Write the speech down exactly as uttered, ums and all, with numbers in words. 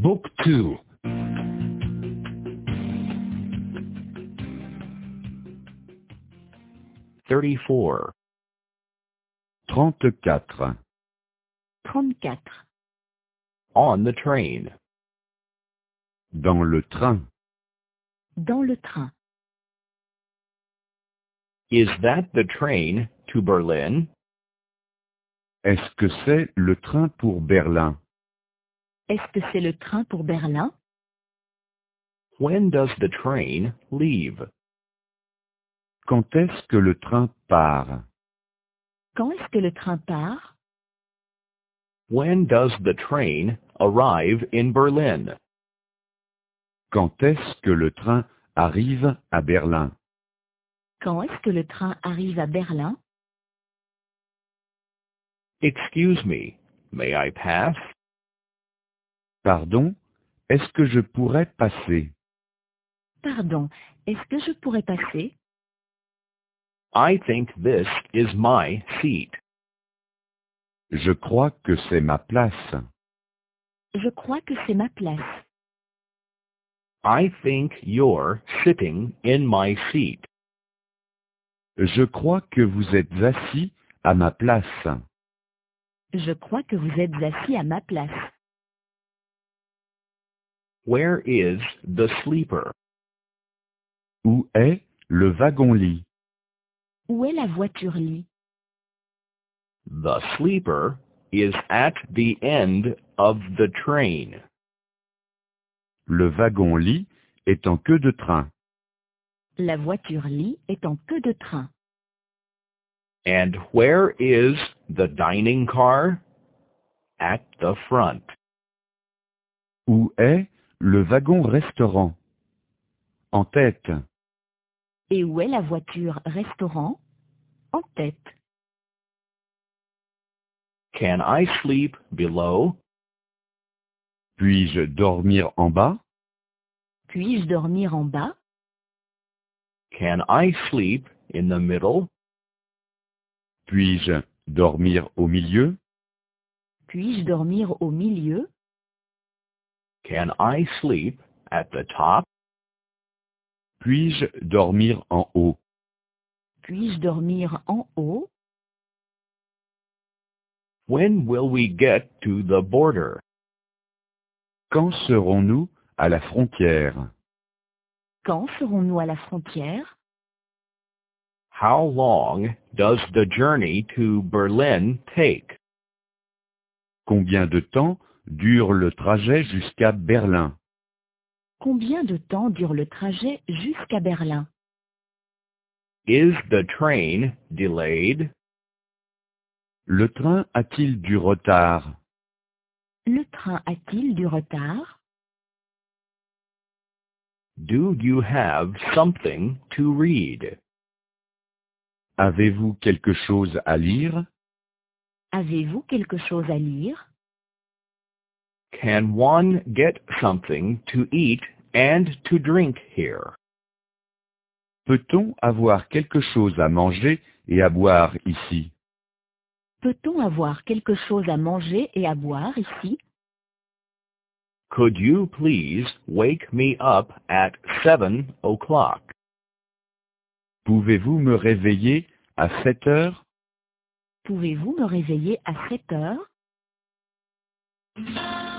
Book two. Thirty-four. trente-quatre. trente-quatre. On the train. Dans le train. Dans le train. Is that the train to Berlin? Est-ce que c'est le train pour Berlin? Est-ce que c'est le train pour Berlin? When does the train leave? Quand est-ce que le train part? Quand est-ce que le train part? When does the train arrive in Berlin? Quand est-ce que le train arrive à Berlin? Quand est-ce que le train arrive à Berlin? Excuse me, may I pass? Pardon, est-ce que je pourrais passer? Pardon, est-ce que je pourrais passer? I think this is my seat. Je crois que c'est ma place. Je crois que c'est ma place. I think you're sitting in my seat. Je crois que vous êtes assis à ma place. Je crois que vous êtes assis à ma place. Where is the sleeper? Où est le wagon-lit? Où est la voiture-lit? The sleeper is at the end of the train. Le wagon-lit est en queue de train. La voiture-lit est en queue de train. And where is the dining car? At the front. Où est le wagon-restaurant? En tête. Et où est la voiture-restaurant? En tête. Can I sleep below? Puis-je dormir en bas? Puis-je dormir en bas? Can I sleep in the middle? Puis-je dormir au milieu? Puis-je dormir au milieu? Can I sleep at the top? Puis-je dormir en haut? Puis-je dormir en haut? When will we get to the border? Quand serons-nous à la frontière? Quand serons-nous à la frontière? How long does the journey to Berlin take? Combien de temps dure le trajet jusqu'à Berlin? Combien de temps dure le trajet jusqu'à Berlin? Is the train delayed? Le train a-t-il du retard? Le train a-t-il du retard? Do you have something to read? Avez-vous quelque chose à lire? Avez-vous quelque chose à lire? Can one get something to eat and to drink here? Peut-on avoir quelque chose à manger et à boire ici? Peut-on avoir quelque chose à manger et à boire ici? Could you please wake me up at seven o'clock? Pouvez-vous me réveiller à sept heures? Pouvez-vous me réveiller à sept heures?